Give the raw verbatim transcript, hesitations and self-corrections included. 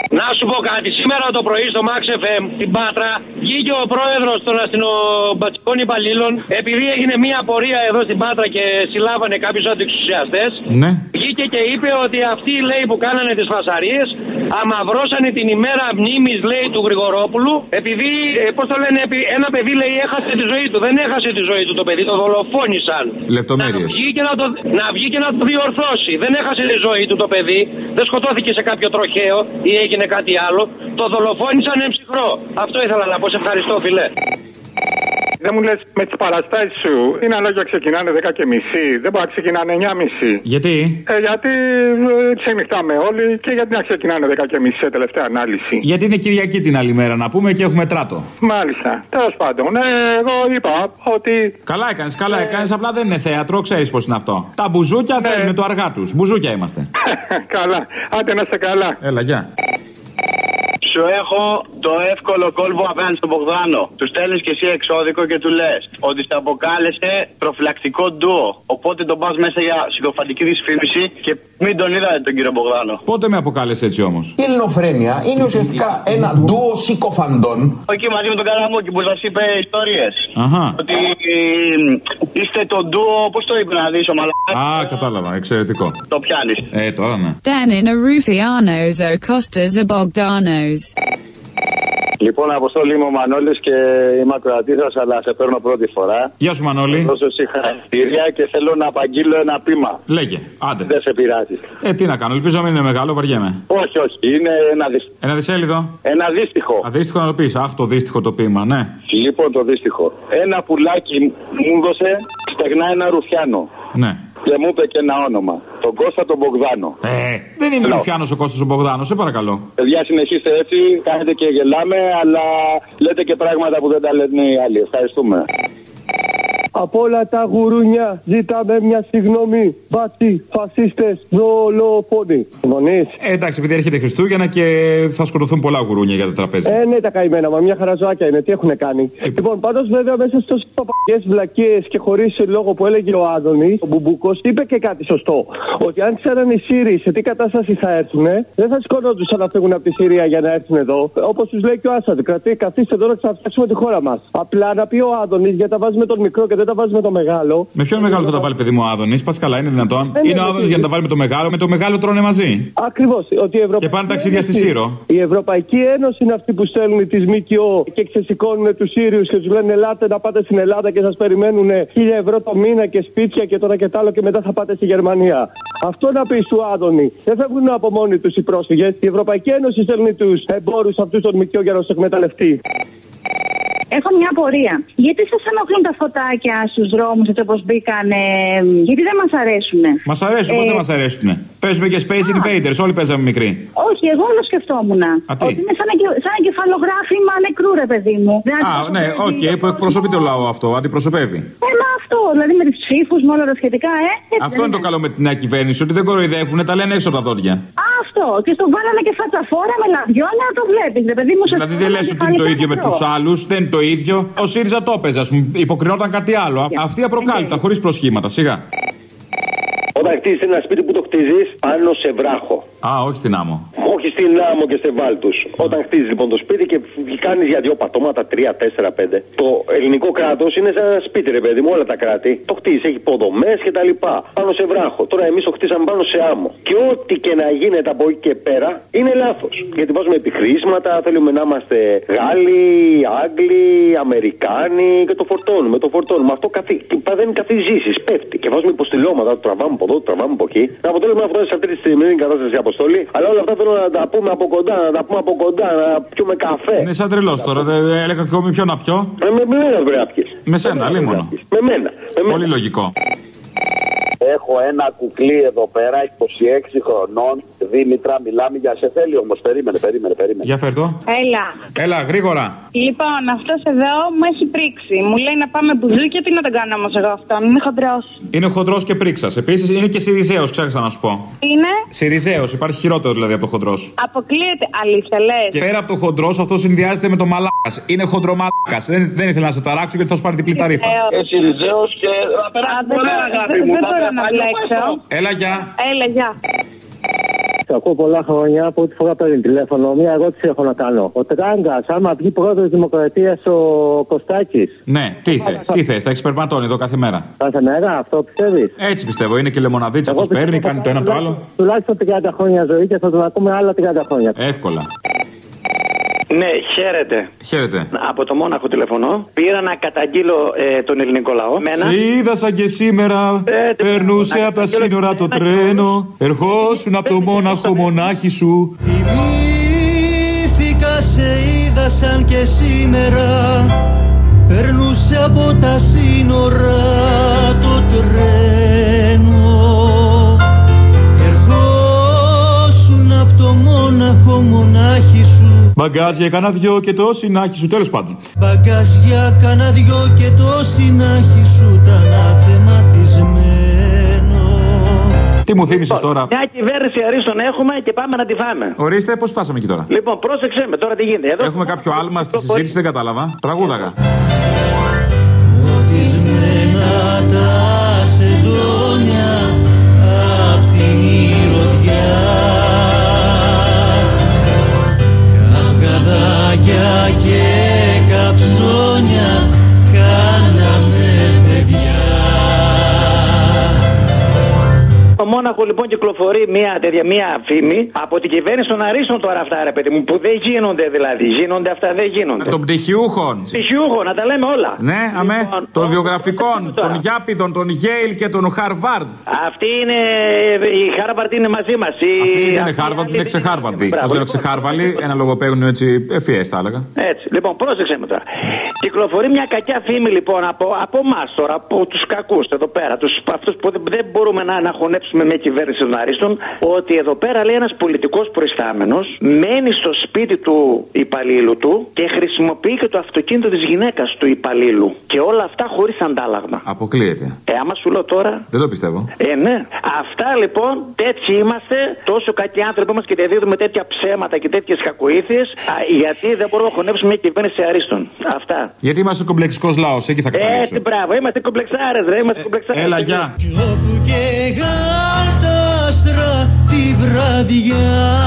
Να σου πω κάτι. Σήμερα το πρωί στο Max εφ εμ στην Πάτρα βγήκε ο πρόεδρος των αστυνομπατσικών υπαλλήλων. Επειδή έγινε μια πορεία εδώ στην Πάτρα και συλλάβανε κάποιους αντιεξουσιαστές. Ναι. Βγήκε και είπε ότι αυτοί, λέει, που κάνανε τις φασαρίες αμαυρώσανε την ημέρα μνήμης, λέει, του Γρηγορόπουλου. Επειδή, ε, πώς το λένε, ένα παιδί, λέει, έχασε τη ζωή του. Δεν έχασε τη ζωή του το παιδί, το δολοφόνησαν. Λεπτομέρειες. Να βγει και να το, να βγει και να το διορθώσει. Δεν έχασε τη ζωή του το παιδί. Δεν σκοτώθηκε σε κάποιο τροχαίο ή έγινε κάτι άλλο. Το δολοφόνησαν εμψυχρό. Αυτό ήθελα να πω. Σε ευχαριστώ, φιλέ. Δεν μου λες με τις παραστάσεις σου, είναι ανάγκη να ξεκινάνε δέκα και μισή, δεν μπορεί να ξεκινάνε εννιά και μισή. Γιατί? Ε, γιατί ε, ξενυχτάμε όλοι και γιατί να ξεκινάνε δέκα και μισή σε τελευταία ανάλυση. Γιατί είναι Κυριακή την άλλη μέρα να πούμε και έχουμε τράτο. Μάλιστα. Τέλος πάντων, ε, εγώ είπα ότι. Καλά έκανες, καλά ε... έκανες, απλά δεν είναι θέατρο, ξέρεις πώς είναι αυτό. Τα μπουζούκια ναι. Θέλουν το αργά τους. Μπουζούκια είμαστε. Καλά. Άντε να είστε καλά. Έλα, γεια. Σου έχω το εύκολο κόλπο απέναντι στον Μπογδάνο. Του στέλνεις και εσύ εξώδικο και του λες ότι στα αποκάλεσε προφυλακτικό ντουο. Οπότε τον πας μέσα για συκοφαντική δυσφήμιση και μην τον είδατε τον κύριο Μπογδάνο. Πότε με αποκάλεσε έτσι όμως? Η ελληνοφρένεια είναι ουσιαστικά ένα ντουο συκοφαντών. Εκεί μαζί με τον Καραμούκη που σας είπε ιστορίες. Αχα. Ότι είστε το ντουο, πώς το είπε να δεις ο μαλάκας. Α, κατάλαβα, εξαιρετικό. Το πιάνεις. Ε, τώρα ναι. Danin a Rufianos o Costas a Bogdanos. Λοιπόν, Αποστόλη, είμαι ο Μανώλης και είμαι ακροατής σας, αλλά σε παίρνω πρώτη φορά. Γεια σου, Μανώλη. Δώσω συγχαρητήρια και θέλω να απαγγείλω ένα πείμα. Λέγε, άντε. Δεν σε πειράζει. Ε, τι να κάνω, ελπίζω να μην είναι μεγάλο, βαριέμαι. Όχι, όχι, είναι ένα δύστιχο. Ένα δισέλιδο. Ένα δύστιχο. Αδύστιχο να το πεις. Αχ, το δύστιχο το ποίημα, ναι. Λοιπόν, το δύστιχο. Ένα πουλάκι μου έδωσε στεγνά ένα ρουφιάνο. Ναι. Και μου είπε και ένα όνομα. Τον Κώστα τον Μπογδάνο. Ε, δεν είναι Ρουφιάνος ο Κώστας ο Μπογδάνος, σε παρακαλώ. Παιδιά, συνεχίστε έτσι, κάνετε και γελάμε, αλλά λέτε και πράγματα που δεν τα λένε οι άλλοι. Ευχαριστούμε. Από όλα τα γουρούνια ζητάμε μια συγγνώμη. Μπάτσι, φασίστες, δολοφόνοι. Συμφωνείς? Ε, εντάξει, επειδή έρχεται Χριστούγεννα και θα σκοτωθούν πολλά γουρούνια για τα τραπέζια. Ε, ναι, τα καημένα, μα μια χαραζάκια είναι. Τι έχουν κάνει. Ε, λοιπόν, πάντως βέβαια μέσα στους παπαγιές βλακίες και χωρίς λόγο που έλεγε ο Άδωνης, ο Μπουμπούκος, είπε και κάτι σωστό. Ότι αν ξέραν οι Σύριοι σε τι κατάσταση θα έρθουν, δεν θα σκονόντουσαν να φύγουν από τη Συρία για να έρθουν εδώ. Όπως τους λέει και ο Άσαντ, καθίστε εδώ να ξαναφτιάξουμε τη χώρα μας. Απλά να πει ο Άδωνης, γιατί τα βάζει με τον μικρό και δεν τα βάζει με το μεγάλο. Με ποιον μεγάλο θα τα βάλει, παιδί μου, ο Άδωνης? Πας καλά, είναι δυνατόν? Ε, είναι ο Άδωνης για να τα βάλει με το μεγάλο, με το μεγάλο τρώνε μαζί. Ακριβώς. Ότι η Ευρωπαϊκή και πάνε ταξίδια στη Σύρο. Η Ευρωπαϊκή Ένωση είναι αυτή που στέλνει τις ΜΚΟ και ξεσηκώνουν τους Σύριους και τους λένε ελάτε να πάτε στην Ελλάδα και σας περιμένουν χίλια ευρώ το μήνα και σπίτια και τώρα και τ' άλλο και μετά θα πάτε στη Γερμανία. Αυτό να πει του Άδωνη. Δεν θα βγουν από μόνοι τους οι πρόσφυγες. Η Ευρωπαϊκή Ένωση στέλνει τους εμπόρους αυτούς των ΜΚΟ για να τους εκμεταλλευτεί. Έχω μια απορία. Γιατί σας ενοχλούν τα φωτάκια στους δρόμους έτσι όπως μπήκανε? Γιατί δεν μας αρέσουνε? Μας αρέσουν, ε... πώς δεν μας αρέσουνε? Παίζουμε και Space Α. Invaders, όλοι παίζαμε μικροί. Όχι, εγώ όλο σκεφτόμουν. Α, ότι είναι σαν, σαν κεφαλογράφημα νεκρού, ρε παιδί μου. Α, ναι, οκ, okay, που εκπροσωπεί το λαό αυτό, αντιπροσωπεύει. Ε, μα αυτό, δηλαδή με τις ψήφους, με όλα τα σχετικά, ε. Αυτό είναι το καλό με την νέα κυβέρνηση, ότι δεν κοροϊδεύουν, τα λένε έξω τα δόντια. Α, αυτό. Και στο βάλανε και φατσαφόρα με λαδιόνια να το βλέπεις, ρε παιδί μου. Δηλαδή δεν λες ότι είναι το ίδιο με τους άλλους, δεν είναι το ίδιο. Ο ΣΥΡΙΖΑ το έπαιζε, α πούμε, υποκρινόταν κάτι άλλο. Αυτή απροκάλυπτα, χωρίς προσχήματα, σιγά. Όταν χτίζεις ένα σπίτι που το χτίζεις πάνω σε βράχο. Α, όχι στην άμμο. Όχι στην άμμο και σε βάλτους. Όταν χτίζεις λοιπόν το σπίτι και κάνεις για δύο πατώματα, τρία, τέσσερα, πέντε. Το ελληνικό κράτος είναι σαν ένα σπίτι, ρε παιδί μου, όλα τα κράτη. Το χτίζεις, έχει υποδομές και τα λοιπά. Πάνω σε βράχο. Τώρα εμείς το χτίσαμε πάνω σε άμμο. Και ό,τι και να γίνεται από εκεί και πέρα είναι λάθος. Γιατί βάζουμε επιχρήσματα, θέλουμε να είμαστε Γάλλοι, Άγγλοι, Αμερικάνοι και το φορτώνουμε. Το φορτώνουμε. Αυτό καθι... δεν καθιζήσεις, πέφτει. Και βάζουμε υποστηλώματα, το τραβάμε από εδώ, το τραβάμε από εκεί. Να αποτέλεσμα αυτό σε αυτή τη σημερινή κατάσταση, Αποστόλη. Αλλά όλα αυτά θέλω να τα πούμε από κοντά, να τα πούμε από κοντά, να πιούμε καφέ. Είναι σαν τρελός τώρα. Δεν έλεγα και εγώ με ποιον να πιω. Με, με μένα πρέπει να πιεις. Με σένα, λίμωνο. Με μένα. Πολύ λογικό. Έχω ένα κουκλί εδώ πέρα, είκοσι έξι χρονών. Δήμητρα, μιλάμε για σε θέλει όμως. Περίμενε, περίμενε, περίμενε. Για φέρ' το. Έλα. Έλα, γρήγορα. Λοιπόν, αυτός εδώ μου έχει πρίξει. Μου λέει να πάμε μπουζούκια, τι να τον κάνω όμως εγώ αυτόν. Είναι χοντρός. Είναι χοντρός και πρίξας. Επίσης είναι και Συριζέος, ξέχασα να σου πω. Είναι. Συριζέος, υπάρχει χειρότερο δηλαδή από το χοντρός. Αποκλείεται, αλήθεια λες. Και πέρα από το χοντρός, αυτό συνδυάζεται με το μαλάκας. Είναι χοντρομαλάκας. Δεν, δεν ήθελα να σε ταράξω γιατί θα σου πάρει διπλή ταρήφα. Ε, Συριζέος και θα περάσει πολλά αγάπη μου. Δεν μπορώ να μπλέξω. Έλα, γεια. Έλα, γεια. Το ακούω πολλά χρόνια, από ό,τι φορά παίρνει τηλέφωνο. Μία ερώτηση έχω να κάνω. Ο Τράγκας, άμα βγει πρόεδρος Δημοκρατίας ο Κωστάκης. Ναι, τι θες, τι θες, τα εξπερματώνει εδώ κάθε μέρα. Κάθε μέρα, αυτό πιστεύεις? Έτσι πιστεύω, είναι και λεμοναδίτσα, αυτός παίρνει, κάνει το ένα το άλλο. Τουλάχιστον τριάντα χρόνια ζωή και θα τον ακούμε άλλα τριάντα χρόνια. Εύκολα. Ναι, χαίρετε. Χαίρετε. Από το Μόναχο τηλεφωνώ. Πήρα να καταγγείλω ε, τον ελληνικό λαό. Μένα. Σε είδα σαν και σήμερα. Ε, περνούσε από τα σύνορα το τρένο. Ερχόσουν από το Μόναχο μονάχη σου. Θυμήθηκα, σε είδα σαν και σήμερα. Περνούσε από τα σύνορα το τρένο. Ερχόσουν από το Μόναχο μονάχη σου. Μπαγκάζια κάνα δυο και το συνάχη σου, τέλος πάντων. Μπαγκάζια κάνα δυο και το συνάχη σου ήταν αθεματισμένο. Τι μου θύμισες τώρα? Μια κυβέρνηση αρίστων έχουμε και πάμε να τη φάμε. Ορίστε, πώς φτάσαμε εκεί τώρα? Λοιπόν, πρόσεξε με τώρα τι γίνεται. Εδώ έχουμε κάποιο άλμα στη συζήτηση, δεν κατάλαβα. Τραγούδαγα. Οτισμένα τα σεντόνια απ' τη μυρωδιά. Και καψόνια κάναμε παιδιά. Το Μόναχο λοιπόν κυκλοφορεί μια τέτοια μια φήμη από την κυβέρνηση των Αρίστων τώρα αυτά, ρε παιδί μου, που δεν γίνονται δηλαδή. Γίνονται αυτά, δεν γίνονται. Των πτυχιούχων. Πτυχιούχων, να τα λέμε όλα. Ναι, αμέ. Λοιπόν, των βιογραφικών, των Γιάπηδων, των Yale και των Χαρβάρντ. Αυτή είναι. Η Χάρβαρντ είναι μαζί μας. Η... Αυτή δεν είναι Χάρβαρντ, είναι ξεχάρβαρντοι. Ας λέμε ξεχάρβαλοι, ένα λογοπαίγνιο έτσι ευφυές θα έλεγα. Έτσι, λοιπόν, πρόσεξε με τώρα. Κυκλοφορεί μια κακιά φήμη λοιπόν από, από εμάς τώρα, από τους κακούς εδώ πέρα, τους, αυτούς που δεν μπορούμε να, να χωνέψουμε με κυβέρνηση των Αρίστων, ότι εδώ πέρα λέει ένας πολιτικός προϊστάμενος μένει στο σπίτι του υπαλλήλου του και χρησιμοποιεί και το αυτοκίνητο της γυναίκας του υπαλλήλου. Και όλα αυτά χωρίς αντάλλαγμα. Αποκλείεται. Ε, άμα σου λέω τώρα. Δεν το πιστεύω. Ε, ναι. Αυτά λοιπόν, τέτοιοι είμαστε, τόσο κακοί άνθρωποι μας και δεν δίδουμε τέτοια ψέματα και τέτοιες κακοήθειες, γιατί δεν μπορούμε να χωνέψουμε μια κυβέρνηση Αρίστων. Αυτά. Γιατί είμαστε κομπλεξικός λαός, εκεί θα καταλήξω. Έτσι, μπράβο, είμαστε κομπλεξάρες, ρε, είμαστε ε, κομπλεξάρες. Έλα, γεια. Κι όπου και γάλτα άστρα τη βραδιά.